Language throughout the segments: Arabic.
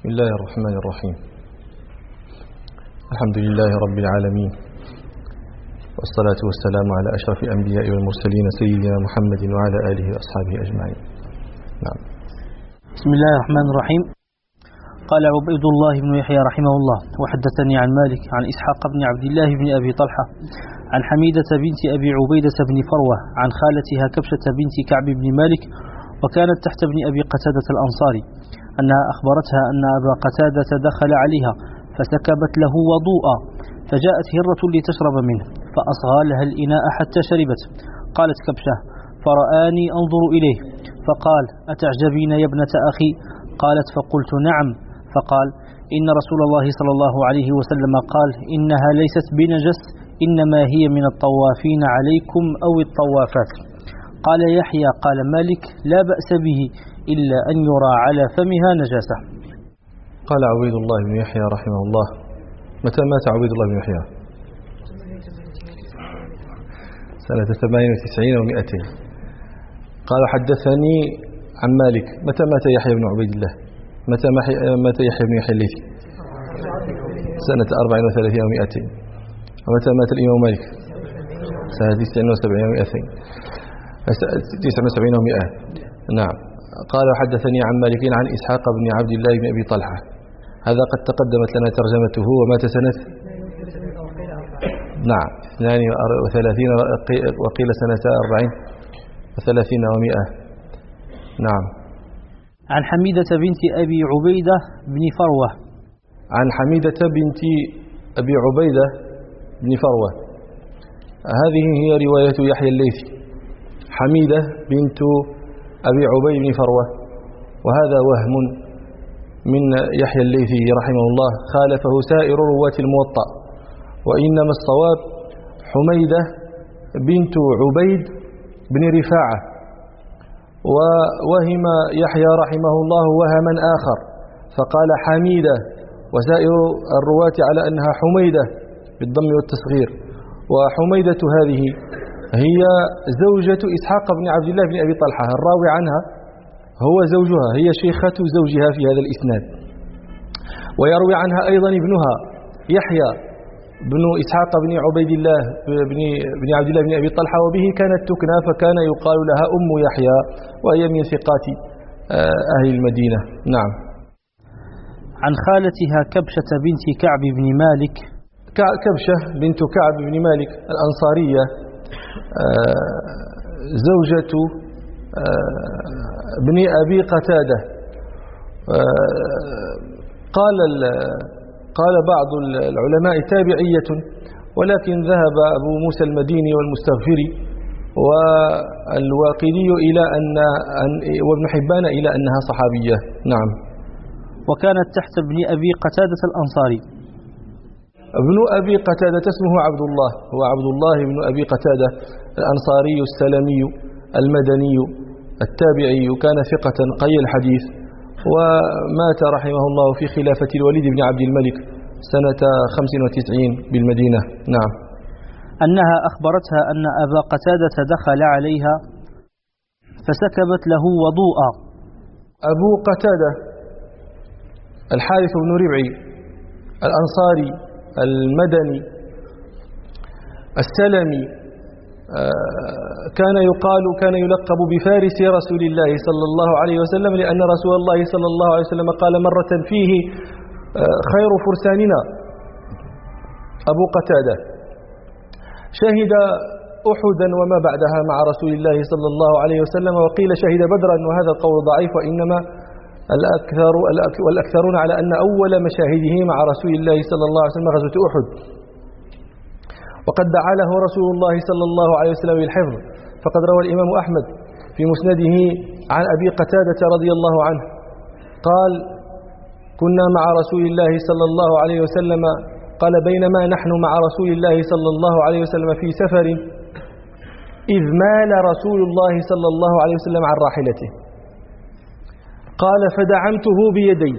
بسم الله الرحمن الرحيم. الحمد لله رب العالمين، والصلاة والسلام على أشرف الأنبياء والمرسلين سيدنا محمد وعلى آله وأصحابه أجمعين. نعم. بسم الله الرحمن الرحيم. قال عبيد الله بن يحيى رحمه الله: وحدثني عن مالك عن إسحاق بن عبد الله بن أبي طلحة عن حميدة بنت أبي عبيدة بن فروة عن خالتها كبشة بنت كعب بن مالك، وكانت تحت ابن أبي قتادة الأنصاري، أنها أخبرتها أن أبا قتادة دخل عليها فسكبت له وضوءا، فجاءت هرة لتشرب منه فأصغى لها الإناء حتى شربت. قالت كبشة: فرآني أنظر إليه فقال: أتعجبين يا ابنة أخي؟ قالت: فقلت: نعم. فقال: إن رسول الله صلى الله عليه وسلم قال: إنها ليست بنجس، إنما هي من الطوافين عليكم أو الطوافات. قال يحيى: قال مالك: لا بأس به إلا أن يرى على فمها نجاسة. قال عبيد الله بن يحيى رحمه الله: متى مات عبيد الله بن يحيى؟ سنة 98 و200. قال: حدثني عن مالك. متى مات يحيى بن عبيد الله؟ متى مات يحيى بن يحيى الليثي؟ سنة 34 و200. ومتى مات الإمام مالك؟ سنة 79 و200. 79 و100. نعم. قال: حدثني عن مالك عن إسحاق بن عبد الله بن أبي طلحة. هذا قد تقدمت لنا ترجمته، ومات سنة 32 وقيل سنة 34 و100. نعم. عن حميدة بنت أبي عبيدة بن فروة. عن حميدة بنت أبي عبيدة بن فروة. هذه هي رواية يحيى الليثي: حميدة بنت أبي عبيد بن فروة. وهذا وهم من يحيى الليثي رحمه الله، خالفه سائر رواة الموطأ، وإنما الصواب حميدة بنت عبيد بن رفاعة. ووهم يحيى رحمه الله وهما آخر فقال حميدة، وسائر الرواة على أنها حميدة بالضم والتصغير. وحميدة هذه هي زوجة إسحاق بن عبد الله بن أبي طلحة، الراوي عنها هو زوجها، هي شيخة زوجها في هذا الإسناد. ويروي عنها أيضا ابنها يحيى بن إسحاق بن عبيد الله بن عبد الله بن أبي طلحة، وبه كانت تكنى، فكان يقال لها أم يحيى، وهي من ثقات أهل المدينة. نعم. عن خالتها كبشة بنت كعب بن مالك. كبشة بنت كعب بن مالك الأنصارية، زوجة ابن أبي قتادة. قال بعض العلماء تابعية، ولكن ذهب أبو موسى المديني والمستغفري والواقدي إلى وابن حبان إلى أنها صحابية. نعم. وكانت تحت ابن أبي قتادة الأنصاري. ابن أبي قتادة اسمه عبد الله، هو عبد الله بن أبي قتادة الأنصاري السلمي المدني التابعي، كان ثقة قي الحديث، ومات رحمه الله في خلافة الوليد بن عبد الملك سنة 95 بالمدينة. نعم. أنها أخبرتها أن أبا قتادة دخل عليها فسكبت له وضوءا. أبو قتادة الحارث بن ربعي الأنصاري المدني السلمي، كان يلقب بفارس رسول الله صلى الله عليه وسلم، لأن رسول الله صلى الله عليه وسلم قال مرة فيه: خير فرساننا أبو قتادة. شهد أحدا وما بعدها مع رسول الله صلى الله عليه وسلم، وقيل شهد بدرا، وهذا القول ضعيف، وإنما والأكثرون على أن أول مشاهده مع رسول الله صلى الله عليه وسلم غزوة أحد. وقد دعا له رسول الله صلى الله عليه وسلم بالحفظ، فقد روى الإمام أحمد في مسنده عن أبي قتادة رضي الله عنه قال: كنا مع رسول الله صلى الله عليه وسلم، قال: بينما نحن مع رسول الله صلى الله عليه وسلم في سفر، إذ مال رسول الله صلى الله عليه وسلم عن راحلته، قال: فدعمته بيدي.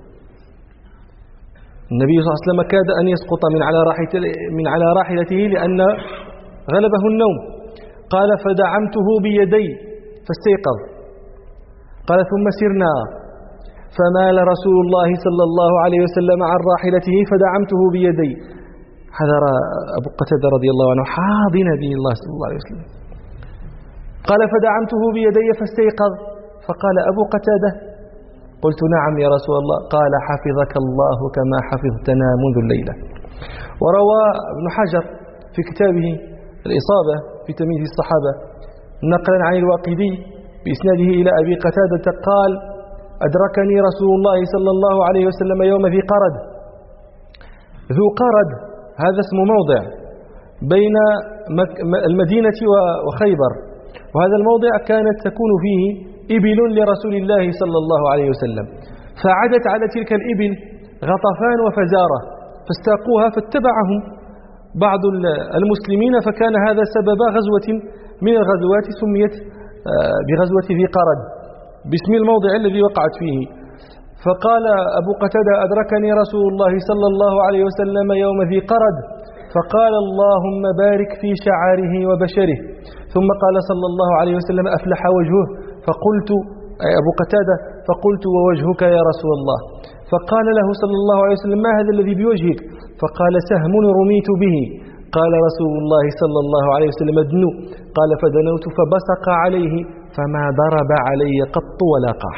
النبي صلى الله عليه وسلم كاد أن يسقط من على راحلته لأن غلبه النوم. قال: فدعمته بيدي فاستيقظ. قال: ثم سرنا فمال رسول الله صلى الله عليه وسلم عن راحلته فدعمته بيدي. هذا أبو قتادة رضي الله عنه حاض نبي الله صلى الله عليه وسلم. قال فدعمته بيدي فاستيقظ، فقال أبو قتادة: قلت: نعم يا رسول الله. قال: حفظك الله كما حفظتنا منذ الليلة. وروى ابن حجر في كتابه الإصابة في تمييز الصحابة نقلا عن الواقدي بإسناده إلى أبي قتادة قال: أدركني رسول الله صلى الله عليه وسلم يوم ذي قرد. ذو قرد هذا اسم موضع بين المدينة وخيبر، وهذا الموضع كانت تكون فيه إبل لرسول الله صلى الله عليه وسلم، فعدت على تلك الإبل غطفان وفزارة فاستاقوها فاتبعهم بعض المسلمين، فكان هذا سبب غزوة من الغزوات سميت بغزوة ذي قرد باسم الموضع الذي وقعت فيه. فقال أبو قتادة: أدركني رسول الله صلى الله عليه وسلم يوم ذي قرد، فقال: اللهم بارك في شعاره وبشره. ثم قال صلى الله عليه وسلم: أفلح وجهه. فقلت أي أبو قتادة: فقلت: ووجهك يا رسول الله؟ فقال له صلى الله عليه وسلم: ما هذا الذي بوجهك؟ فقال: سهم رميت به. قال رسول الله صلى الله عليه وسلم: ادنو. قال: فدنوت فبصق عليه فما ضرب علي قط ولا قاح.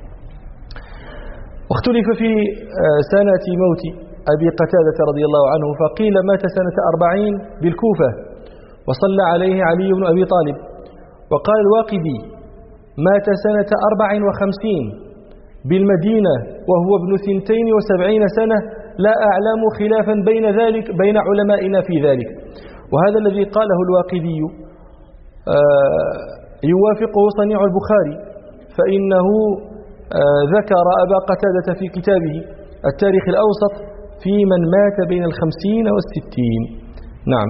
واختلف في سنة موت أبي قتادة رضي الله عنه، فقيل مات سنة 40 بالكوفة وصلى عليه علي بن أبي طالب. وقال الواقدي: مات سنة 54 بالمدينة وهو ابن 72 سنة، لا أعلم خلافا بين ذلك بين علمائنا في ذلك. وهذا الذي قاله الواقدي يوافقه صنيع البخاري، فإنه ذكر أبا قتادة في كتابه التاريخ الأوسط في من مات بين 50 و60. نعم.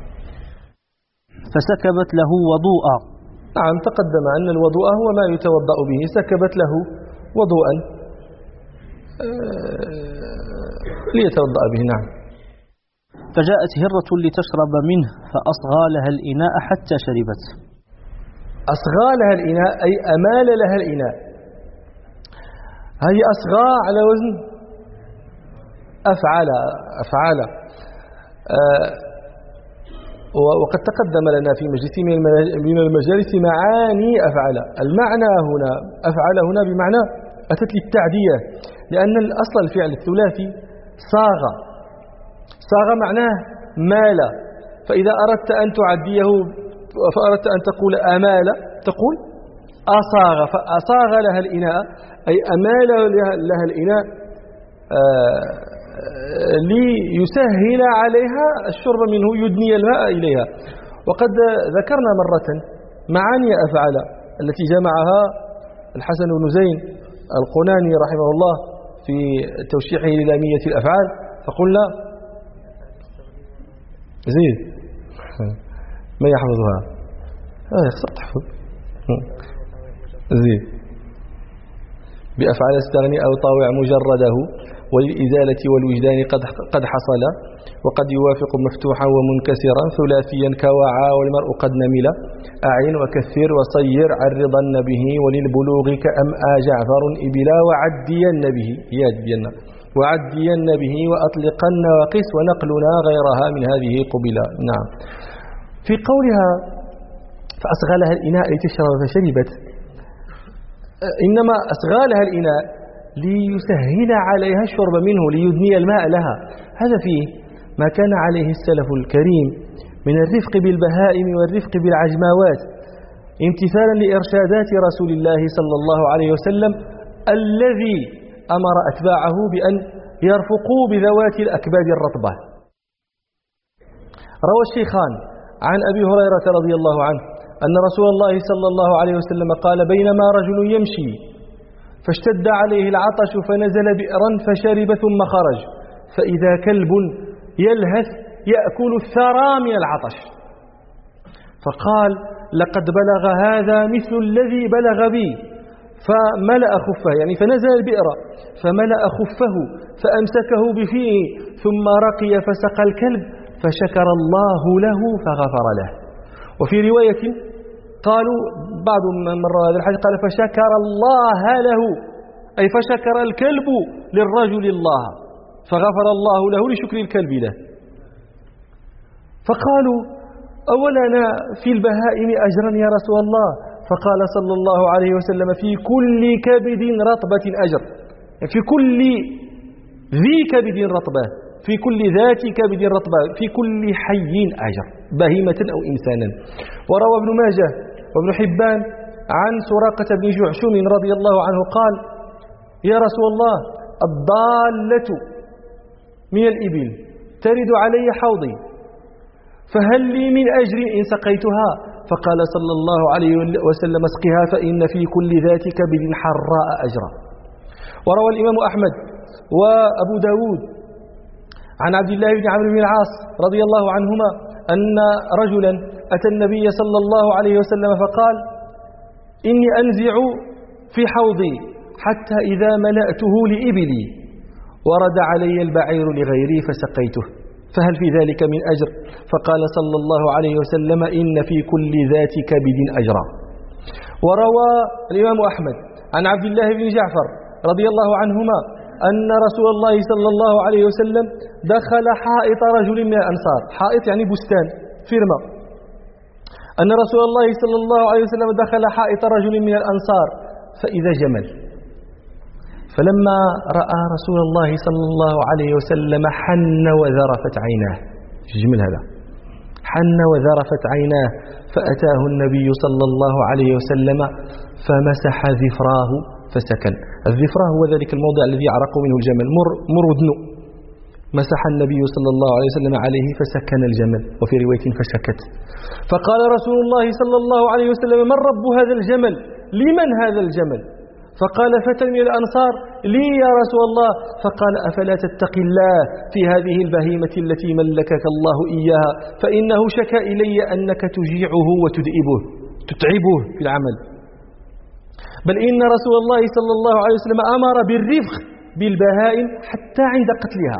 فسكبت له وضوءا. نعم، تقدم أن الوضوء هو ما يتوضأ به، سكبت له وضوءا ليتوضأ به. نعم. فجاءت هرة لتشرب منه فأصغى لها الإناء حتى شربت. أصغى لها الإناء أي أمال لها الإناء. هذه أصغى على وزن أفعال. وقد تقدم لنا في مجلس من المجالس معاني أفعل. المعنى هنا أفعل هنا بمعنى أتت للتعدية، لأن الأصل الفعل الثلاثي صاغ معناه مال، فإذا أردت أن تعديه فأردت أن تقول أمال تقول أصاغ، فأصاغ لها الإناء أي أمال لها الإناء ليسهل عليها الشرب منه، يدني الماء إليها. وقد ذكرنا مرة معاني أفعل التي جمعها الحسن بن زين القناني رحمه الله في توشيحه للامية الأفعال، فقلنا زيد ما يحفظها يخسر تحفظ زيد بأفعال استغني أو طاوع مجرده وللإزالة والوجدان قد حصل، وقد يوافق مفتوحا ومنكسرا ثلاثيا كوعى والمرء قد نمل أعين وكثير وصير عرضن به وللبلوغ كأمآ جعفر إبلا وعدين به وعدين به وأطلقن وقس ونقلنا غيرها من هذه قبلا. نعم. في قولها فأصغى لها الإناء لتشرب فشربت، إنما أصغى لها الإناء ليسهل عليها الشرب منه، ليدني الماء لها. هذا فيه ما كان عليه السلف الكريم من الرفق بالبهائم والرفق بالعجماوات، امتثالا لإرشادات رسول الله صلى الله عليه وسلم الذي أمر أتباعه بأن يرفقوا بذوات الأكباد الرطبة. روى الشيخان عن أبي هريرة رضي الله عنه أن رسول الله صلى الله عليه وسلم قال: بينما رجل يمشي فاشتد عليه العطش فنزل بئرا فشرب ثم خرج، فإذا كلب يلهث يأكل الثرى من العطش، فقال: لقد بلغ هذا مثل الذي بلغ بي، فملأ خفه، يعني فنزل البئر فملأ خفه فأمسكه بفيه ثم رقي فسقى الكلب فشكر الله له فغفر له. وفي رواية قالوا بعض من روى هذا الحديث قال: فشكر الله له أي فشكر الكلب للرجل الله فغفر الله له لشكر الكلب له. فقالوا أولنا في البهائم أجرا يا رسول الله؟ فقال صلى الله عليه وسلم في كل كبد رطبة أجر، في كل ذي كبد رطبة، في كل ذات كبد رطبة، في كل حي أجر، بهيمة أو إنسانا. وروى ابن ماجه وابن حبان عن سراقة بن جعشم رضي الله عنه قال يا رسول الله الضالة من الإبل ترد علي حوضي فهل لي من أجر إن سقيتها؟ فقال صلى الله عليه وسلم اسقها فإن في كل ذات كبد حراء أجرا. وروى الإمام أحمد وأبو داود عن عبد الله بن عمرو بن العاص رضي الله عنهما أن رجلا أتى النبي صلى الله عليه وسلم فقال إني أنزع في حوضي حتى إذا ملأته لإبلي ورد علي البعير لغيري فسقيته فهل في ذلك من أجر؟ فقال صلى الله عليه وسلم إن في كل ذات كبد أجرا. وروى الإمام أحمد عن عبد الله بن جعفر رضي الله عنهما أن رسول الله صلى الله عليه وسلم دخل حائط رجل من الأنصار، حائط يعني بستان فرمة، أن رسول الله صلى الله عليه وسلم دخل حائط رجل من الأنصار فإذا جمل، فلما رأى رسول الله صلى الله عليه وسلم حن وذرفت عيناه، الجمل هذا حن وذرفت عيناه فأتاه النبي صلى الله عليه وسلم فمسح ذفراه فسكن. الذفراه هو ذلك الموضع الذي يعرق منه الجمل، مر ودنه، مسح النبي صلى الله عليه وسلم عليه فسكن الجمل، وفي رواية فسكت. فقال رسول الله صلى الله عليه وسلم من رب هذا الجمل؟ لمن هذا الجمل؟ فقال فتى من الأنصار لي يا رسول الله. فقال أفلا تتقي الله في هذه البهيمة التي ملكك الله إياها فإنه شكى إلي أنك تجيعه وتدئبه تتعبه في العمل، بل إن رسول الله صلى الله عليه وسلم أمر بالرفق بالبهائم حتى عند قتلها،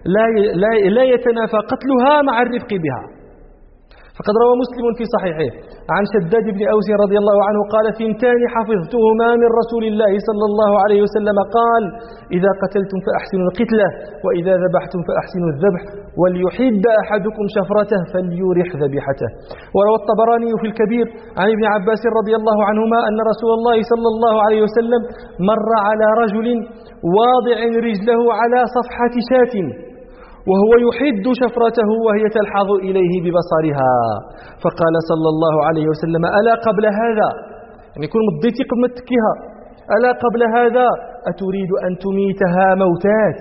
لا يتنافى قتلها مع الرفق بها. فقد روى مسلم في صحيحه عن شداد بن أوس رضي الله عنه قال ثنتان حفظتهما من رسول الله صلى الله عليه وسلم قال إذا قتلتم فأحسنوا القتلة وإذا ذبحتم فأحسنوا الذبح وليحد أحدكم شفرته فليرح ذبيحته. وروى الطبراني في الكبير عن ابن عباس رضي الله عنهما أن رسول الله صلى الله عليه وسلم مر على رجل واضع رجله على صفحة شاة وهو يحد شفرته وهي تلحظ إليه ببصرها، فقال صلى الله عليه وسلم ألا قبل هذا، يعني يكون مضيتي قبل ما تكيها، ألا قبل هذا أتريد أن تميتها موتات.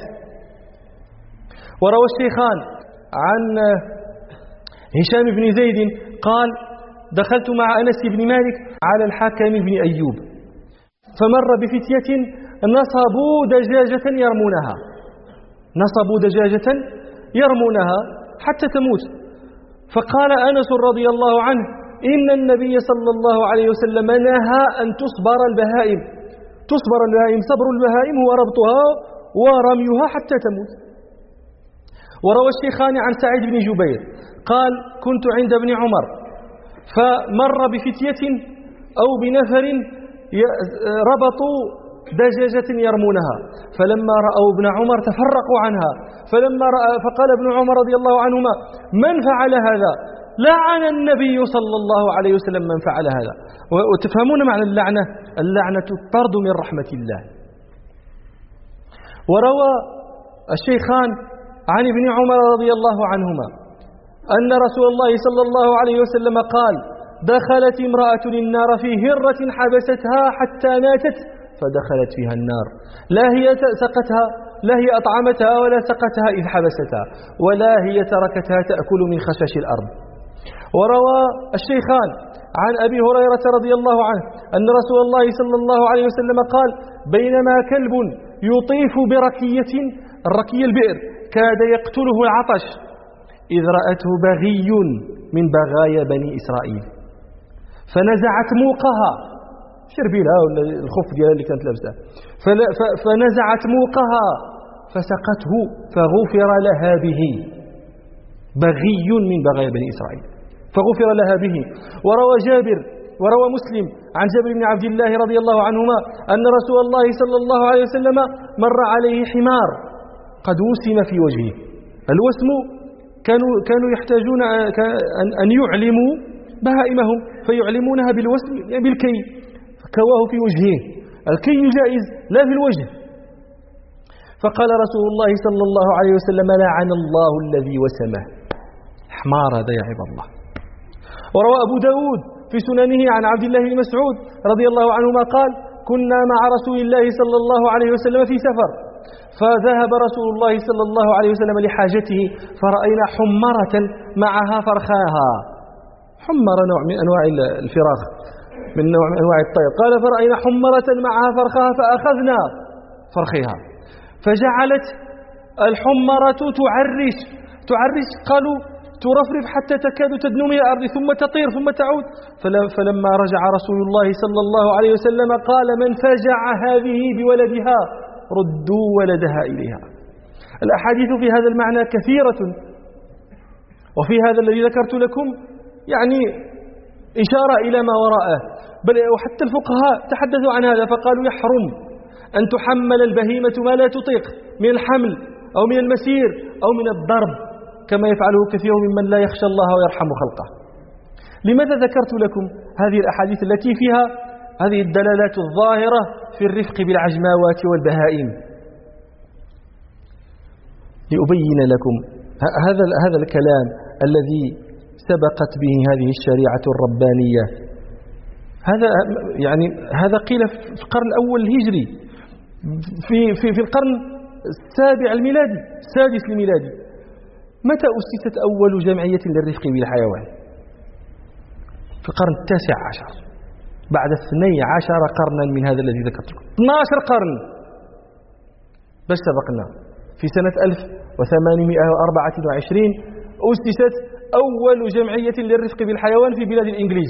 وروى الشيخان عن هشام بن زيد قال دخلت مع أنس بن مالك على الحكم بن أيوب فمر بفتية نصبوا دجاجة يرمونها، نصبوا دجاجة يرمونها حتى تموت، فقال أنس رضي الله عنه إن النبي صلى الله عليه وسلم نهى أن تصبر البهائم، تصبر البهائم، صبر البهائم هو ربطها ورميها حتى تموت. وروى الشيخان عن سعيد بن جبير قال كنت عند ابن عمر فمر بفتية أو بنفر ربطوا دجاجة يرمونها، فلما رأوا ابن عمر تفرقوا عنها، فقال ابن عمر رضي الله عنهما من فعل هذا؟ لعن النبي صلى الله عليه وسلم من فعل هذا. وتفهمون معنى اللعنة؟ اللعنة الطرد من رحمة الله. وروى الشيخان عن ابن عمر رضي الله عنهما أن رسول الله صلى الله عليه وسلم قال دخلت امرأة النار في هرة حبستها حتى ماتت فدخلت فيها النار، لا هي سقتها، لا هي أطعمتها ولا سقتها إذ حبستها، ولا هي تركتها تأكل من خشاش الأرض. وروى الشيخان عن أبي هريرة رضي الله عنه أن رسول الله صلى الله عليه وسلم قال بينما كلب يطيف بركية، الركية البئر، كاد يقتله العطش إذ رأته بغي من بغايا بني إسرائيل فنزعت موقها، شربيلها ولا الخف ديالها اللي كانت لابسه، فنزعت موقها فسقته فغفر لها به، بغي من بغايا بني إسرائيل فغفر لها به. وروى جابر وروى مسلم عن جابر بن عبد الله رضي الله عنهما أن رسول الله صلى الله عليه وسلم مر عليه حمار قد وسم في وجهه. الوسم كانوا يحتاجون أن يعلموا بهائمهم فيعلمونها بالوسم بالكي، فكواه في وجهه. الكي جائز لا في الوجه. فقال رسول الله صلى الله عليه وسلم لعن الله الذي وسمه. حمار هذا يا عباد الله. وروى أبو داود في سننه عن عبد الله بن مسعود رضي الله عنهما قال كنا مع رسول الله صلى الله عليه وسلم في سفر، فذهب رسول الله صلى الله عليه وسلم لحاجته فرأينا حمرة معها فرخاها. حمر نوع من أنواع الفراخ، من نوع من أنواع الطير. قال فرأينا حمرة معها فرخاها فأخذنا فرخها، فجعلت الحمرة تعرش قالوا ترفرف حتى تكاد تدنو من الأرض ثم تطير ثم تعود. فلما رجع رسول الله صلى الله عليه وسلم قال من فجع هذه بولدها ردوا ولدها إليها. الأحاديث في هذا المعنى كثيرة، وفي هذا الذي ذكرت لكم يعني إشارة إلى ما وراءه، بل وحتى الفقهاء تحدثوا عن هذا فقالوا يحرم أن تحمل البهيمة ما لا تطيق من الحمل أو من المسير أو من الضرب كما يفعله كثير ممن لا يخشى الله ويرحم خلقه. لماذا ذكرت لكم هذه الأحاديث التي فيها هذه الدلالات الظاهرة في الرفق بالعجماوات والبهائم؟ لأبين لكم هذا الكلام الذي سبقت به هذه الشريعة الربانية. هذا قيل في القرن الأول الهجري، في القرن السابع الميلادي، السادس الميلادي. متى أسست أول جمعية للرفق بالحيوان؟ في القرن التاسع عشر، بعد 12 قرنا من هذا الذي ذكرت لكم. 12 قرن بس سبقنا. في سنة 1824 أسست أول جمعية للرفق بالحيوان في بلاد الإنجليز.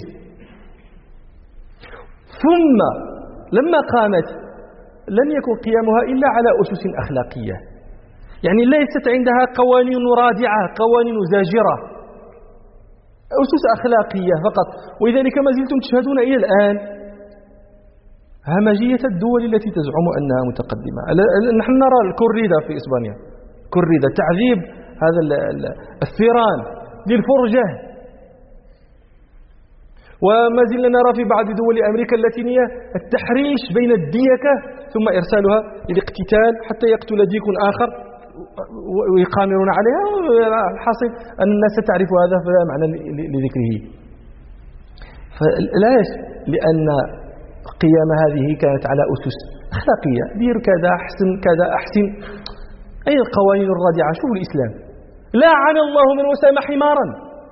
ثم لما قامت لم يكن قيامها إلا على أسس أخلاقية، يعني ليست عندها قوانين رادعة، قوانين زاجرة، أسس أخلاقية فقط. ولذلك ما زلتم تشهدون إلى الآن همجية الدول التي تزعم أنها متقدمة. نحن نرى الكوريدا في إسبانيا، كوريدا تعذيب هذا الثيران للفرجة. وما زلنا نرى في بعض دول أمريكا اللاتينية التحريش بين الديكة ثم إرسالها للاقتتال حتى يقتل ديك آخر ويقامرون عليها. الحاصل أن الناس تعرف هذا فلا معنى لذكره. فلاش لأن قيام هذه كانت على أسس أخلاقية، دير كذا أحسن كذا أحسن. أي القوانين الرادعة؟ شوف الإسلام لعن الله من وسم حمارا،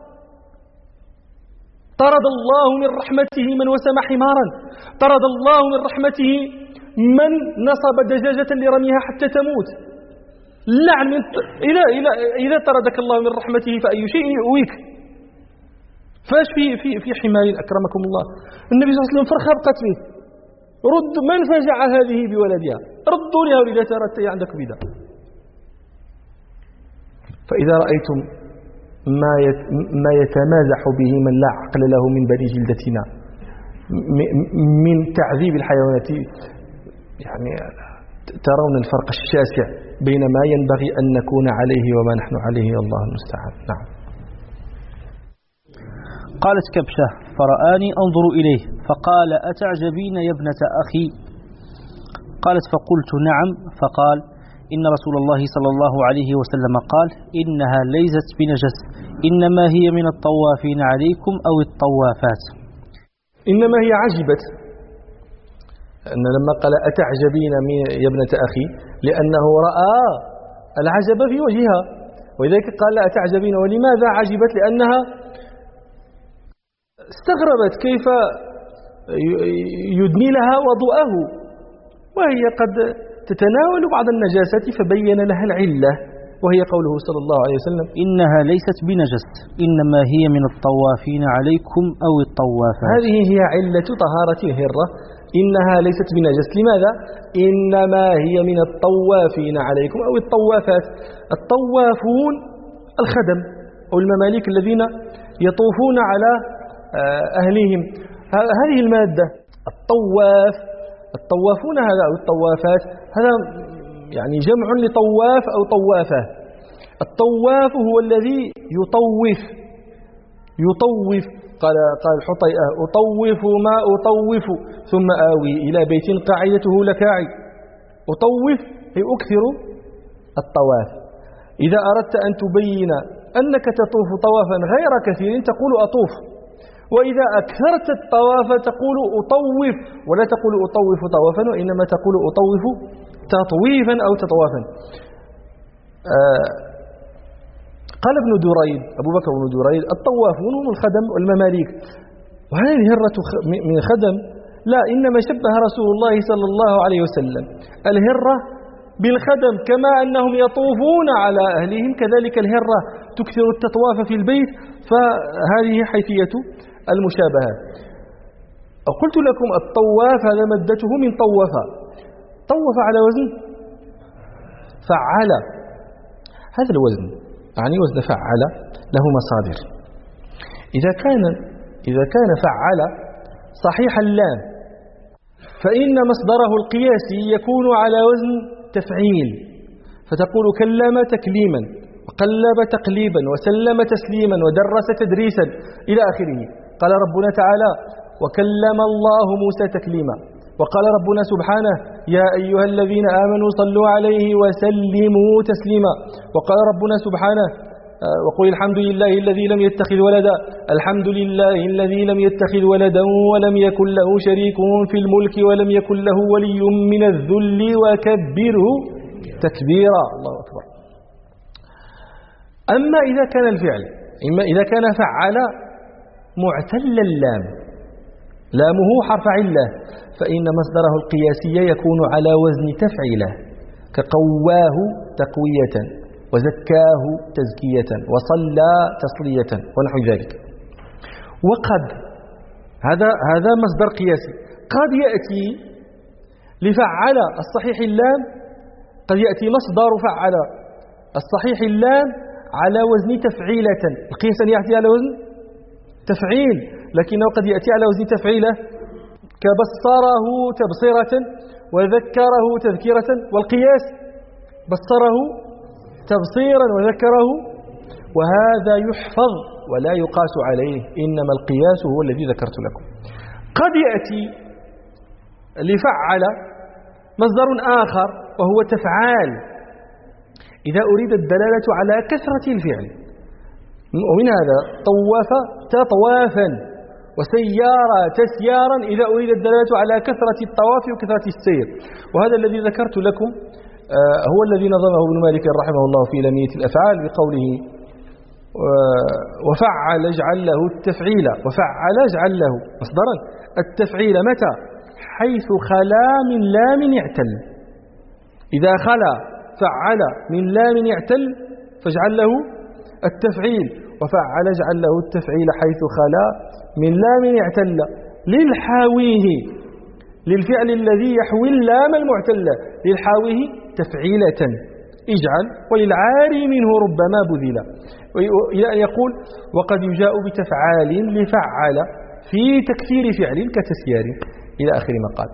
طرد الله من رحمته من وسم حمارا، طرد الله من رحمته من نصب دجاجة لرميها حتى تموت. لعن من إذا طردك الله من رحمته فأي شيء يؤويك؟ فاش في حمار أكرمكم الله؟ النبي صلى الله عليه وسلم فرخة بقت فيه، رد من فجع هذه بولدها، ردوا لها إذا ترى عندك بدا. فإذا رأيتم ما يتمازح به من لا عقل له من بني جلدتنا من تعذيب الحيوانات، يعني ترون الفرق الشاسع بين ما ينبغي أن نكون عليه وما نحن عليه، الله المستعان. نعم. قالت كبشة فرآني أنظر إليه فقال أتعجبين يا ابنة أخي؟ قالت فقلت نعم. فقال إن رسول الله صلى الله عليه وسلم قال إنها ليست بنجس، إنما هي من الطوافين عليكم أو الطوافات. إنما هي عجبت أن لما قال أتعجبين يا ابنة أخي لأنه رأى العجب في وجهها، ولذلك قال أتعجبين. ولماذا عجبت؟ لأنها استغربت كيف يدني لها وضوءه وهي قد تتناول بعض النجاسة، فبين لها العلة وهي قوله صلى الله عليه وسلم إنها ليست بنجس إنما هي من الطوافين عليكم أو الطوافات. هذه هي علة طهارة الهرة، إنها ليست بنجس. لماذا؟ إنما هي من الطوافين عليكم أو الطوافات. الطوافون الخدم أو المماليك الذين يطوفون على أهليهم. هذه المادة الطوافون هذا أو الطوافات هذا يعني جمع لطواف أو طوافة. الطواف هو الذي يطوف قال الحطيئة أطوف ما أطوف ثم آوي إلى بيت قاعدته لكاعي. أطوف أي أكثر الطواف. إذا أردت أن تبين أنك تطوف طوافا غير كثير تقول أطوف، وإذا أكثرت الطواف تقول أطوف، ولا تقول أطوف طوافا وإنما تقول أطوف تطويفا أو تطوافا. قال ابن دريد أبو بكر بن دريد الطوافون هم الخدم والمماليك. وهذه الهرة من خدم؟ لا، إنما شبه رسول الله صلى الله عليه وسلم الهرة بالخدم، كما أنهم يطوفون على أهلهم كذلك الهرة تكثر التطواف في البيت، فهذه حيثية المشابهة. قلت لكم الطواف هذا مادته من طوف على وزن فعل. هذا الوزن يعني وزن فعل له مصادر. إذا كان فعل صحيح اللام فإن مصدره القياسي يكون على وزن تفعيل، فتقول كلم تكليما وقلب تقليبا وسلم تسليما ودرس تدريسا إلى آخره. قال ربنا تعالى وكلم الله موسى تكليما. وقال ربنا سبحانه يا أيها الذين آمنوا صلوا عليه وسلموا تسليما. وقال ربنا سبحانه وقل الحمد لله الذي لم يتخذ ولدا، الحمد لله الذي لم يتخذ ولدا ولم يكن له شريك في الملك ولم يكن له ولي من الذل وكبره تكبيرا. الله أكبر. أما إذا كان الفعل إذا كان فعل معتل اللام لامه حرف علة فإن مصدره القياسي يكون على وزن تفعيله، كقواه تقوية وزكاه تزكية وصلى تصلية ونحو ذلك. وقد هذا مصدر قياسي. قد يأتي لفعل الصحيح اللام، قد يأتي مصدر فعل الصحيح اللام على وزن تفعيلة. القياس أن يأتي على وزن تفعيل، لكنه قد يأتي على وزن تفعيلة كبصره تبصرة وذكره تذكرة، والقياس بصره تبصيرا وذكره، وهذا يحفظ ولا يقاس عليه، إنما القياس هو الذي ذكرت لكم. قد يأتي لفعل مصدر آخر وهو تفعال إذا أريد الدلالة على كثرة الفعل، ومن هذا طوف تطوافا وسيارة تسيارا إذا أريد الدلالة على كثرة الطواف وكثرة السير. وهذا الذي ذكرت لكم هو الذي نظمه ابن مالك رحمه الله في لمية الأفعال بقوله وفعل اجعل له التفعيل، وفعل اجعل له مصدرا التفعيل متى؟ حيث خلا من لام يعتل. إذا خلا فعل من لام يعتل فاجعل له التفعيل، وفعل اجعل له التفعيل حيث خلا من لام يعتل للحاويه، للفعل الذي يحوي اللام المعتلة للحاويه تفعيلة اجعل، وللعاري منه ربما بذل، إلى أن يقول وقد يجاء بتفعال لفعل في تكثير فعل كتسيار إلى آخر ما قال.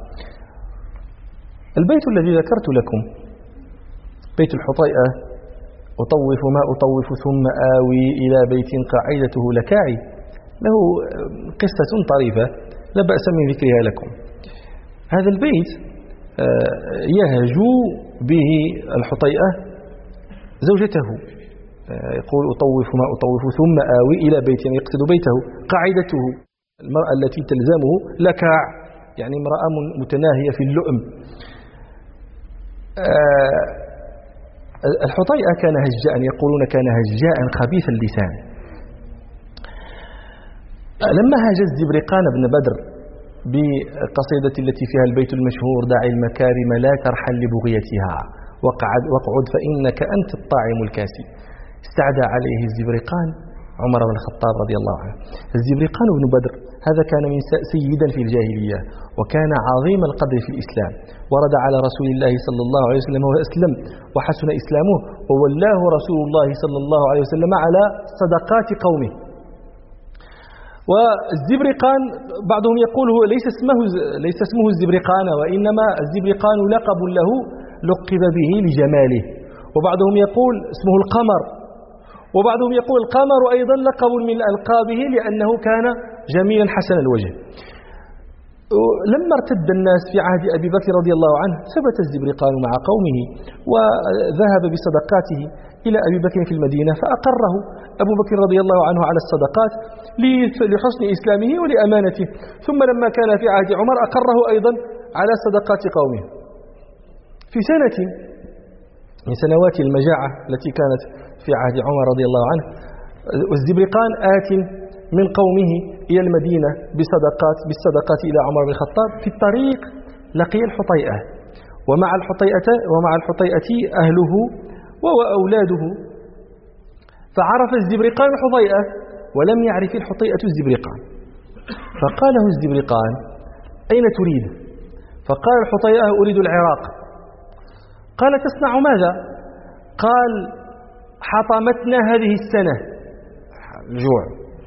البيت الذي ذكرت لكم بيت الحطيئة أطوف ما أطوف ثم آوي إلى بيت قاعدته لكاعي له قصة طريفة لا بأس من ذكرها لكم. هذا البيت يهجو به الحطيئة زوجته، يقول أطوف ما أطوف ثم آوي إلى بيت، يعني يقصد بيته قاعدته المرأة التي تلزمه لكاع، يعني امرأة متناهية في اللؤم. الحطيئة كان هجاء، يقولون كان هجاء خبيث اللسان. لما هاج الزبرقان بن بدر بقصيدة التي فيها البيت المشهور داعي المكارم لا ترحل لبغيتها واقعد فإنك أنت الطاعم الكاسي، استعدى عليه الزبرقان عمر بن الخطاب رضي الله عنه. الزبرقان بن بدر هذا كان من سيدا في الجاهلية وكان عظيم القدر في الإسلام، ورد على رسول الله صلى الله عليه وسلم وأسلم وحسن إسلامه، وولاه رسول الله صلى الله عليه وسلم على صدقات قومه. والزبرقان بعضهم يقول هو ليس اسمه الزبرقان، وإنما الزبرقان لقب له لقب به لجماله، وبعضهم يقول اسمه القمر، وبعضهم يقول القمر أيضا لقب من ألقابه لأنه كان جميلا حسن الوجه. لما ارتد الناس في عهد أبي بكر رضي الله عنه ثبت الزبرقان مع قومه وذهب بصدقاته إلى أبي بكر في المدينة، فأقره أبو بكر رضي الله عنه على الصدقات لحسن إسلامه ولأمانته، ثم لما كان في عهد عمر أقره أيضا على صدقات قومه. في سنة من سنوات المجاعة التي كانت في عهد عمر رضي الله عنه، والزبرقان آت من قومه إلى المدينة بالصدقات إلى عمر بن الخطاب. في الطريق لقي الحطيئة، ومع الحطيئة أهله وأولاده، فعرف الزبرقان الحطيئة ولم يعرف الحطيئة الزبرقان، فقال له الزبرقان: أين تريد؟ فقال الحطيئة: أريد العراق. قال: تصنع ماذا؟ قال: حطمتنا هذه السنة الجوع،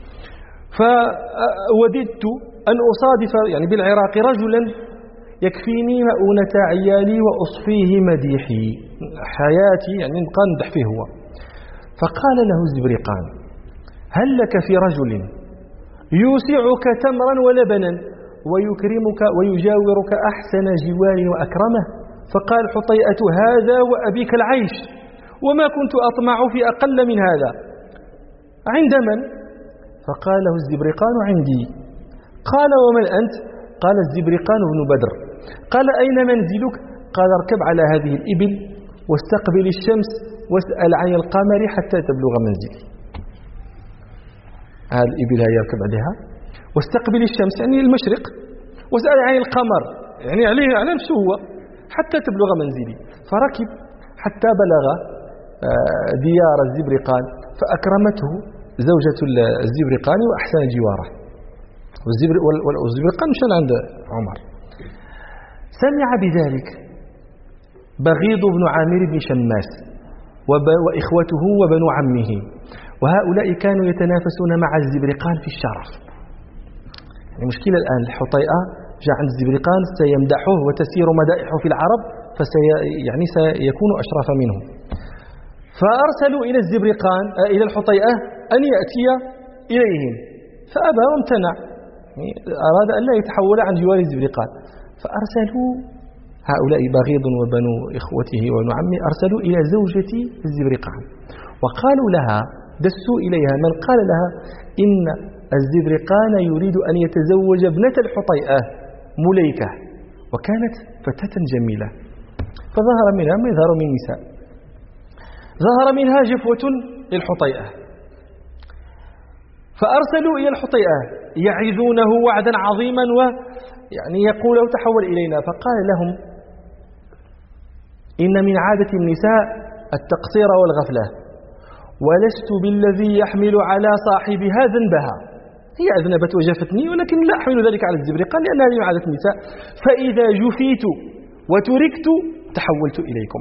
فوددت أن أصادف يعني بالعراق رجلا يكفيني مؤونة عيالي وأصفيه مديحي حياتي، يعني نبقى ندح فيه هو. فقال له الزبرقان: هل لك في رجل يوسعك تمرا ولبنا ويكرمك ويجاورك أحسن جوار وأكرمه؟ فقال حطيئة: هذا وأبيك العيش، وما كنت أطمع في أقل من هذا. عند من؟ فقال له الزبرقان: عندي. قال: ومن أنت؟ قال: الزبرقان بن بدر. قال: أين منزلك؟ قال: اركب على هذه الإبل واستقبل الشمس واسأل عن القمر حتى تبلغ منزلي. هذه الإبل هي يركب عليها، واستقبل الشمس يعني المشرق، واسأل عن القمر يعني على نفسه هو حتى تبلغ منزلي. فركب حتى بلغ ديار الزبرقان، فأكرمته زوجة الزبرقان وأحسن جواره، والزبرقان مشى عند عمر. سمع بذلك بغيض بن عامر بن شماس وإخوته وبنو عمه، وهؤلاء كانوا يتنافسون مع الزبرقان في الشرف. يعني مشكلة الآن الحطيئة جاء عند الزبرقان سيمدحه وتسير مدائحه في العرب، يعني سيكون أشرف منه. فأرسلوا إلى الزبرقان إلى الحطيئة أن يأتي إليهم، فأبى وامتنع، يعني أراد أن لا يتحول عن جوار الزبرقان. فأرسلوا هؤلاء بغيض وبنو إخوته وبنو عمه، أرسلوا إلى زوجة الزبرقان وقالوا لها، دسوا إليها من قال لها إن الزبرقان يريد أن يتزوج ابنة الحطيئة مليكة، وكانت فتاة جميلة، فظهر منها ما يظهر من النساء، ظهر منها جفوة للحطيئة. فأرسلوا إلى الحطيئة يعظونه وعدا عظيما، ويعني يقول له تحول إلينا. فقال لهم: إن من عادة النساء التقصير والغفلة، ولست بالذي يحمل على صاحبها ذنبها. هي أذنبت وجفتني، ولكن لا أحمل ذلك على الزبرقان لأن هذه من عادة النساء، فإذا جفيت وتركت تحولت إليكم.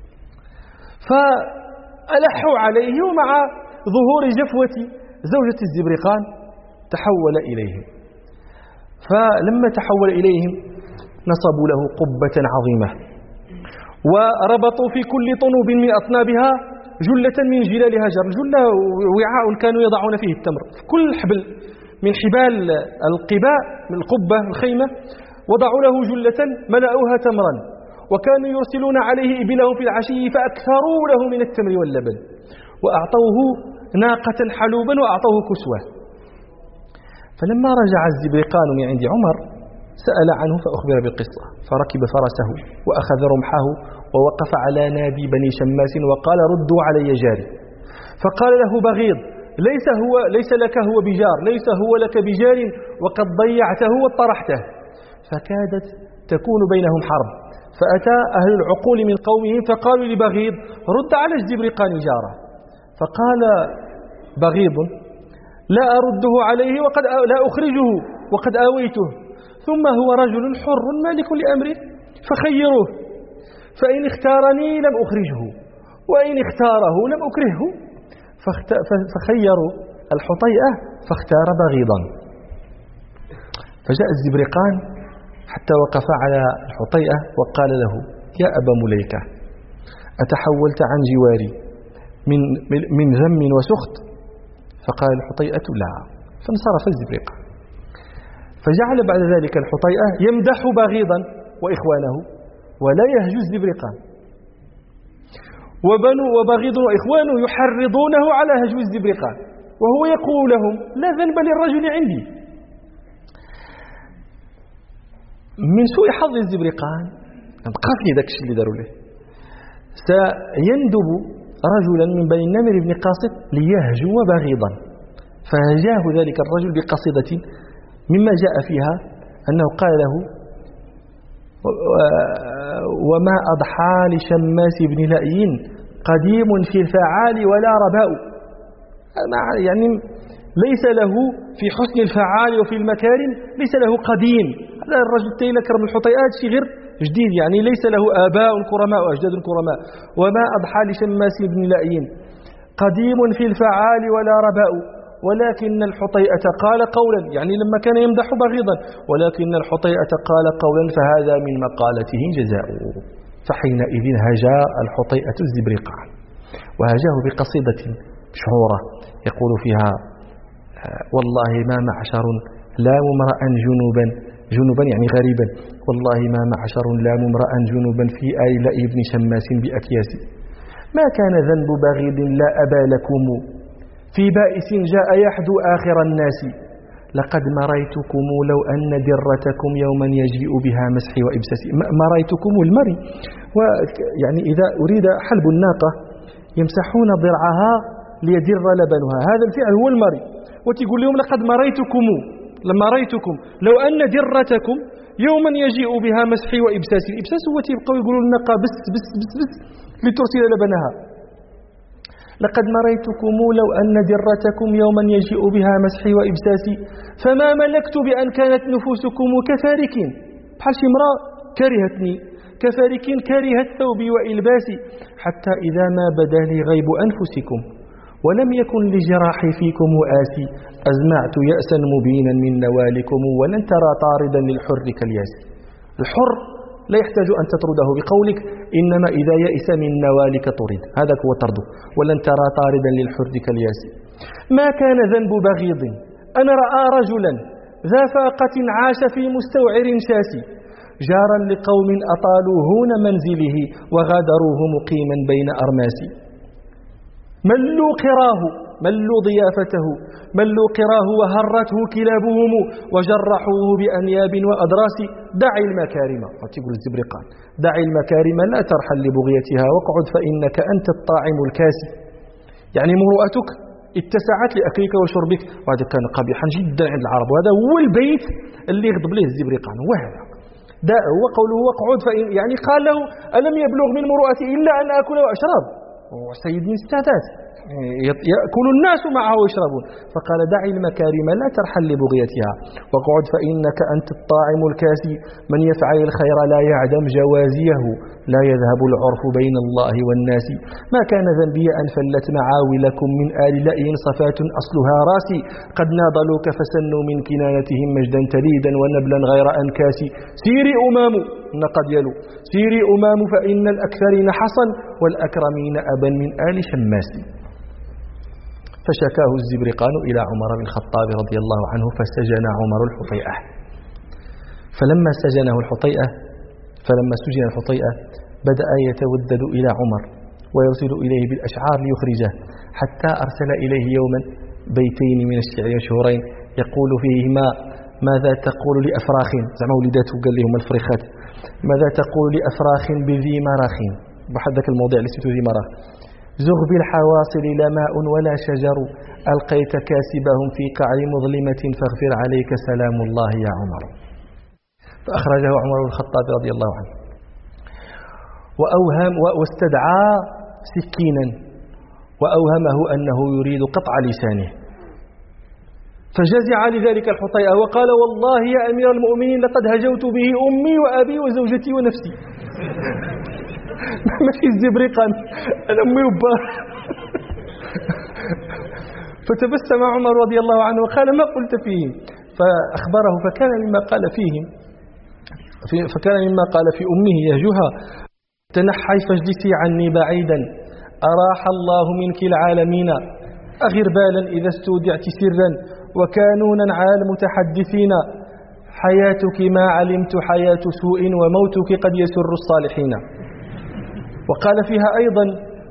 فألحوا عليه، ومع ظهور جفوة زوجة الزبرقان تحول إليهم. فلما تحول إليهم نصبوا له قبة عظيمة، وربطوا في كل طنوب من أطنابها جلة من جلال هجر. الجلة وعاء كانوا يضعون فيه التمر، في كل حبل من حبال القباء من القبة الخيمة وضعوا له جلة ملأوها تمرا، وكانوا يرسلون عليه إبلهم في العشي فأكثروا له من التمر واللبن، وأعطوه ناقة حلوبا وأعطوه كسوة. فلما رجع الزبرقان من عند عمر سأل عنه فأخبر بالقصة، فركب فرسه وأخذ رمحه ووقف على نادي بني شماس وقال: ردوا علي جاري. فقال له بغيض: ليس لك هو بجار، ليس هو لك بجار، وقد ضيعته وطرحته. فكادت تكون بينهم حرب، فأتى أهل العقول من قومهم فقالوا لبغيض: رد على الزبرقان جاره. فقال بغيض: لا أرده عليه وقد لا أخرجه وقد آويته، ثم هو رجل حر مالك لأمره، فخيروه، فإن اختارني لم أخرجه، وإن اختاره لم أكرهه. فخيروا الحطيئة فاختار بغيضا. فجاء الزبرقان حتى وقف على الحطيئة وقال له: يا أبا مليكة، أتحولت عن جواري من ذم وسخط؟ فقال الحطيئة: لا. فانصرف الزبرقان. فجعل بعد ذلك الحطيئة يمدح بغيضا وإخوانه ولا يهجو الزبرقان، وبغيض وإخوانه يحرضونه على هجو الزبرقان، وهو يقول لهم: لا ذنب للرجل عندي. من سوء حظ الزبرقان قافي ذاك الشيء اللي داروا له، سيندب رجلا من بني النمر بن قاصد ليهجو بغيضا، فهجاه ذلك الرجل بقصيدة مما جاء فيها أنه قال له: وما أضحى لشماس بن لأيين قديم في الفعال ولا رباء. يعني ليس له في حسن الفعال وفي المكارم ليس له قديم. هذا الرجل التالي كرم الحطيئات شيء غير جديد، يعني ليس له آباء كرماء وأجداد كرماء. وما أضحى لشماس بن لأيين قديم في الفعال ولا رباء، ولكن الحطيئة قال قولا، يعني لما كان يمدح بغيضا، ولكن الحطيئة قال قولا فهذا من مقالته جزاء. فحينئذ هجا الحطيئة الزبرقان، وهجاه بقصيدة مشهورة يقول فيها: والله ما معشر لا ممرأ جنوبا يعني غريبا، والله ما معشر لا ممرأ جنوبا في آل لأي بن شماس بأكياس، ما كان ذنب بغيض لا أبا لكم، في بائس جاء يحدو آخر الناس، لقد مريتكم لو أن درتكم يوما يجيء بها مسحي وإبساسي. مريتكم المري، ويعني إذا أريد حلب الناقة يمسحون ضرعها ليدر لبنها، هذا الفعل هو المري. وتقول لهم: لقد مريتكم لو أن درتكم يوما يجيء بها مسحي وإبساسي. الإبساس هو تبقوا يقولوا الناقة بس بس بس بس لترسل لبنها. لقد مريتكم لو أن درتكم يوما يجيء بها مسحي وإبساسي، فما ملكت بأن كانت نفوسكم كفاركين، بحال شي امرأة كرهتني، كفاركين كرهت ثوبي وإلباسي، حتى إذا ما بدا لي غيب أنفسكم ولم يكن لجراحي فيكم آسي، أزمعت يأسا مبينا من نوالكم ولن ترى طاردا للحر كالياسي. الحر لا يحتاج أن تطرده بقولك، إنما إذا يئس من نوالك طرد، هذا هو طرده، ولن ترى طاردا للحر كالياسي. ما كان ذنب بغيض أن رأى رجلا ذا فاقة عاش في مستوعر شاسي، جارا لقوم أطالوا هون منزله وغادروه مقيما بين أرماسي، ملوا قراه ملوا ضيافته ملوا قراه وهرته كلابهم وجرحوه بأنياب وأدراس. دعي المكارم، تقول الزبرقان: دعي المكارم لا ترحل لبغيتها واقعد فإنك أنت الطاعم الكاسي. يعني مروءتك اتسعت لأكلك وشربك، وهذا كان قبيحا جدا عند العرب، وهذا هو البيت اللي يغضب له الزبرقان، وهذا هو قوله واقعد فإن، يعني قال له: ألم يبلغ من مروءتي إلا أن أكل وأشرب، وسيدني السادات يأكل الناس معه ويشربون، فقال: دعي المكارم لا ترحل لبغيتها واقعد فإنك أنت الطاعم الكاسي، من يفعل الخير لا يعدم جوازيه، لا يذهب العرف بين الله والناس. ما كان ذنبي أن فلت معاولكم من آل لأي صفات أصلها راسي، قد ناضلوك فسنوا من كنانتهم مجدا تليدا ونبلا غير أنكاسي. سيري أمام قد يلو، سيري أمام فإن الأكثرين حصن والأكرمين أبا من آل شماس. فشكاه الزبرقان إلى عمر بن الخطاب رضي الله عنه، فسجن عمر الحطيئة. فلما سجن الحطيئة بدأ يتودد إلى عمر ويرسل إليه بالأشعار ليخرجه، حتى أرسل إليه يوما بيتين من الشعر مشهورين يقول فيهما: ماذا تقول لأفراخ، زعما ولداته قال لهم الفريخات، ماذا تقول لأفراخ بذي مراخ، بحدك الموضع اللي سيتو ذي مراخ، زغ بالحواصل لا ماء ولا شجر، ألقيت كاسبهم في قعر مظلمة فاغفر عليك سلام الله يا عمر. فأخرجه عمر بن الخطاب رضي الله عنه، واستدعى سكينا وأوهمه أنه يريد قطع لسانه، فجزع لذلك الحطيئة وقال: والله يا أمير المؤمنين لقد هجوت به أمي وأبي وزوجتي ونفسي. ماشي الزبرقان، أنا أمي وباه. فتبسم عمر رضي الله عنه وقال: ما قلت فيه؟ فأخبره فكان مما قال فيهم في أمه يهجها: تنحي فاجلسي عني بعيدا، أراح الله منك العالمين، أغربالا إذا استودعت سرا، وكانونا على المتحدثين، حياتك ما علمت حياة سوء، وموتك قد يسر الصالحين. وقال فيها أيضا: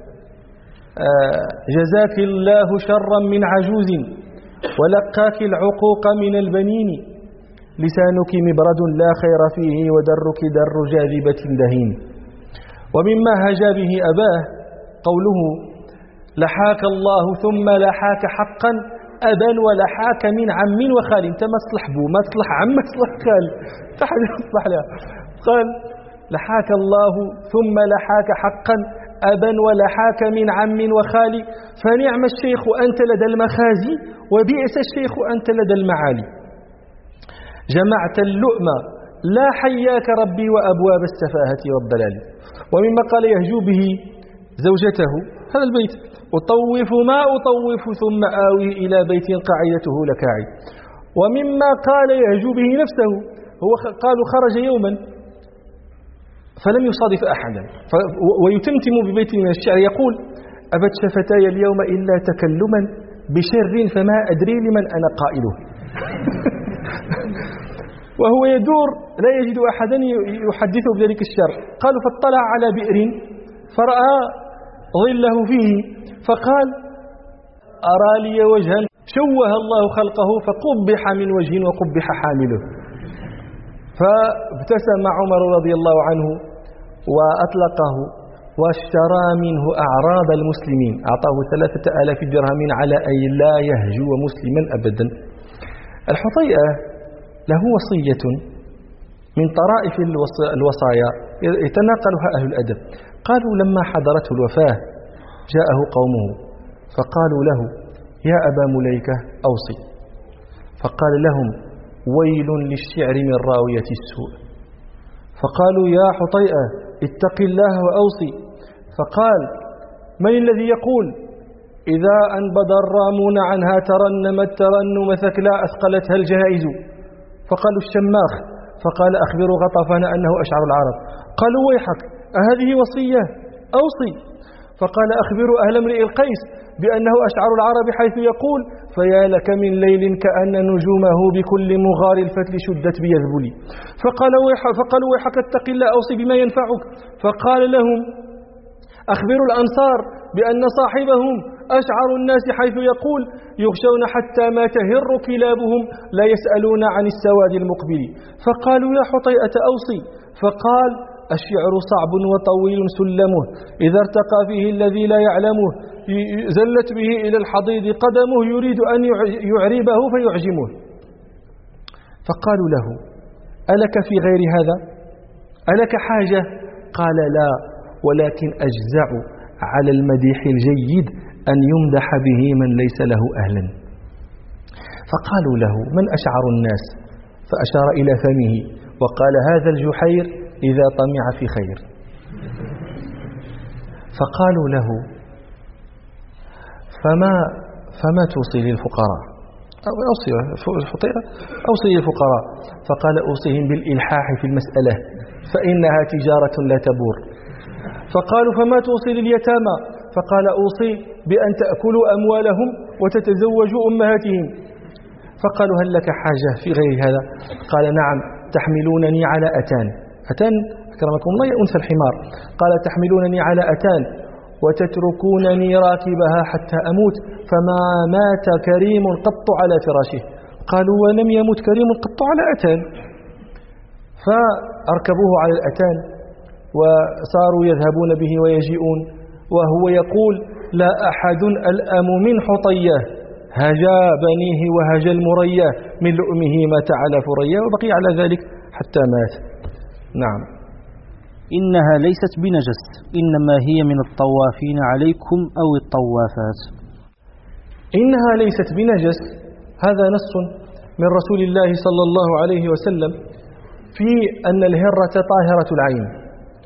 جزاك الله شرا من عجوز، ولقاك العقوق من البنين، لسانك مبرد لا خير فيه، ودرك در جاذبة دهين. ومما هجا به أباه قوله: لحاك الله ثم لحاك حقا أبا ولحاك من عم وخال. انت ما تصلح بو، ما تصلح عم، ما تصلح خال، تحد يصلح لها. قال: لحاك الله ثم لحاك حقا أبا ولحاك من عم وخال، فنعم الشيخ أنت لدى المخازي، وبئس الشيخ أنت لدى المعالي. جمعت اللؤم لا حياك ربي، وأبواب السفاهة والضلال. ومما قال يهجو به زوجته هذا البيت: أطوف ما أطوف ثم آوي إلى بيت قاعدته لكاعي. ومما قال يهجو به نفسه، هو قالوا خرج يوما فلم يصادف أحدا، ويتمتم ببيت من الشعر يقول: أبت شفتاي اليوم إلا تكلما بشر، فما أدري لمن أنا قائله. وهو يدور لا يجد أحدا يحدثه بذلك الشر. قالوا: فاطلع على بئر فرأى ظله فيه، فقال: أرى لي وجها شوه الله خلقه، فقبح من وجه وقبح حامله. فابتسم عمر رضي الله عنه وأطلقه، واشترى منه أعراض المسلمين، أعطاه 3000 درهم على أن لا يهجو مسلما أبدا. الحطيئة له وصية من طرائف الوصايا يتناقلها أهل الأدب. قالوا: لما حضرته الوفاة جاءه قومه فقالوا له: يا أبا مليكة أوصي. فقال لهم: ويل للشعر من راوية السوء. فقالوا: يا حطيئة اتق الله وأوصي. فقال: من الذي يقول إذا أنبض الرامون عنها ترنمت ترنم ثكلا أثقلتها الجهائز؟ فقالوا: الشماخ. فقال: أخبروا غطفان أنه أشعر العرب. قالوا: ويحك، أهذه وصية؟ أوصي. فقال: أخبروا أهل امرئ القيس بأنه أشعر العرب، حيث يقول: فيا لك من ليل كأن نجومه بكل مغار الفتل شدت بيذبلي. فقالوا: ويحك اتق الله، أوصي بما ينفعك. فقال لهم: أخبروا الأنصار بأن صاحبهم أشعر الناس، حيث يقول: يغشون حتى ما تهر كلابهم، لا يسألون عن السواد المقبل. فقالوا: يا حطيئة أوصي. فقال: الشعر صعب وطويل سلمه، إذا ارتقى فيه الذي لا يعلمه، زلت به إلى الحضيض قدمه، يريد أن يعربه فيعجمه. فقالوا له: ألك في غير هذا؟ ألك حاجة؟ قال: لا، ولكن أجزع على المديح الجيد أن يمدح به من ليس له أهلا. فقالوا له: من أشعر الناس؟ فأشار إلى فمه وقال: هذا الجحير إذا طمع في خير. فقالوا له: فما توصي للفقراء؟ أوصي للفقراء. فقال: أوصيهم بالإلحاح في المسألة، فإنها تجارة لا تبور. فقالوا: فما توصي لليتامى؟ فقال: أوصي بأن تأكلوا أموالهم وتتزوجوا أمهاتهم. فقالوا: هل لك حاجة في غير هذا؟ قال: نعم، تحملونني على أتان أكرمكم الله، أنثى الحمار. قال: تحملونني على أتان وتتركونني راكبها حتى أموت، فما مات كريم قط على فراشه. قالوا: ولم يمت كريم قط على أتان. فأركبوه على الأتان وصاروا يذهبون به ويجيئون، وهو يقول: لا أحد ألأم من حطيه، هجا بنيه وهجا المريا، من لؤمه مات على فريا، وبقي على ذلك حتى مات. نعم. إنها ليست بنجس، إنما هي من الطوافين عليكم أو الطوافات. إنها ليست بنجس، هذا نص من رسول الله صلى الله عليه وسلم في أن الهرة طاهرة العين،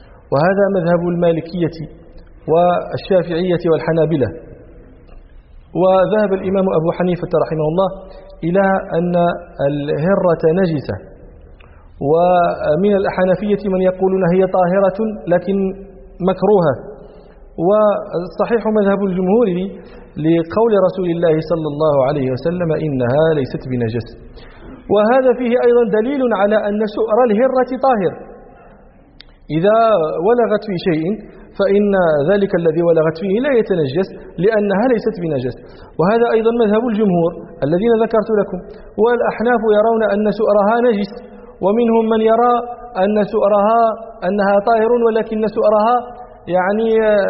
وهذا مذهب المالكية والشافعية والحنابلة. وذهب الإمام أبو حنيفة رحمه الله إلى أن الهرة نجسة، ومن الحنفية من يقولون هي طاهرة لكن مكروهة، والصحيح مذهب الجمهور لقول رسول الله صلى الله عليه وسلم إنها ليست بنجس. وهذا فيه أيضا دليل على أن سؤر الهرة طاهر، إذا ولغت في شيء فإن ذلك الذي ولغت فيه لا يتنجس لأنها ليست بنجس. وهذا أيضا مذهب الجمهور الذين ذكرت لكم. والأحناف يرون أن سؤرها نجس، ومنهم من يرى أن سؤرها أنها طاهر ولكن سؤرها يعني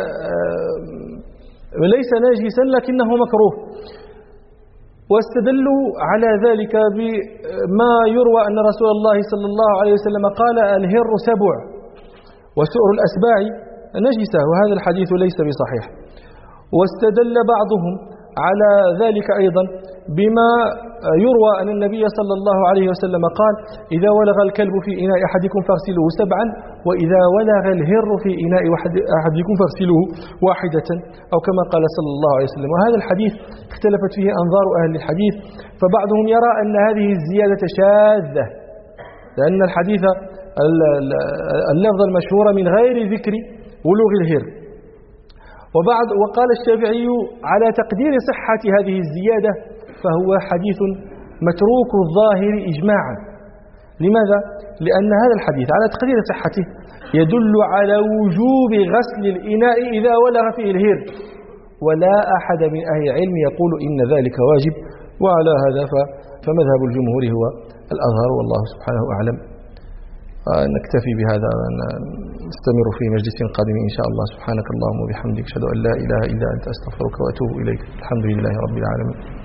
ليس ناجسا لكنه مكروه. واستدلوا على ذلك بما يروى أن رسول الله صلى الله عليه وسلم قال الهر سبع وسؤر الأسباع نجسة، وهذا الحديث ليس بصحيح. واستدل بعضهم على ذلك أيضا بما يروى أن النبي صلى الله عليه وسلم قال إذا ولغ الكلب في إناء أحدكم فاغسلوه 7 وإذا ولغ الهر في إناء أحدكم فاغسلوه 1 أو كما قال صلى الله عليه وسلم. وهذا الحديث اختلفت فيه أنظار أهل الحديث، فبعضهم يرى أن هذه الزيادة شاذة لأن الحديث اللفظ المشهور من غير ذكر ولوغ الهر. وقال الشافعي على تقدير صحة هذه الزيادة فهو حديث متروك الظاهر إجماعا. لماذا؟ لأن هذا الحديث على تقدير صحته يدل على وجوب غسل الإناء إذا ولغ فيه الهر، ولا أحد من أهل العلم يقول إن ذلك واجب. وعلى هذا فمذهب الجمهور هو الأظهر، والله سبحانه أعلم. نكتفي بهذا ونستمر في مجلس قادم إن شاء الله. سبحانك اللهم وبحمدك أشهد أن لا إله إلا أنت أستغفرك وأتوب إليك. الحمد لله رب العالمين.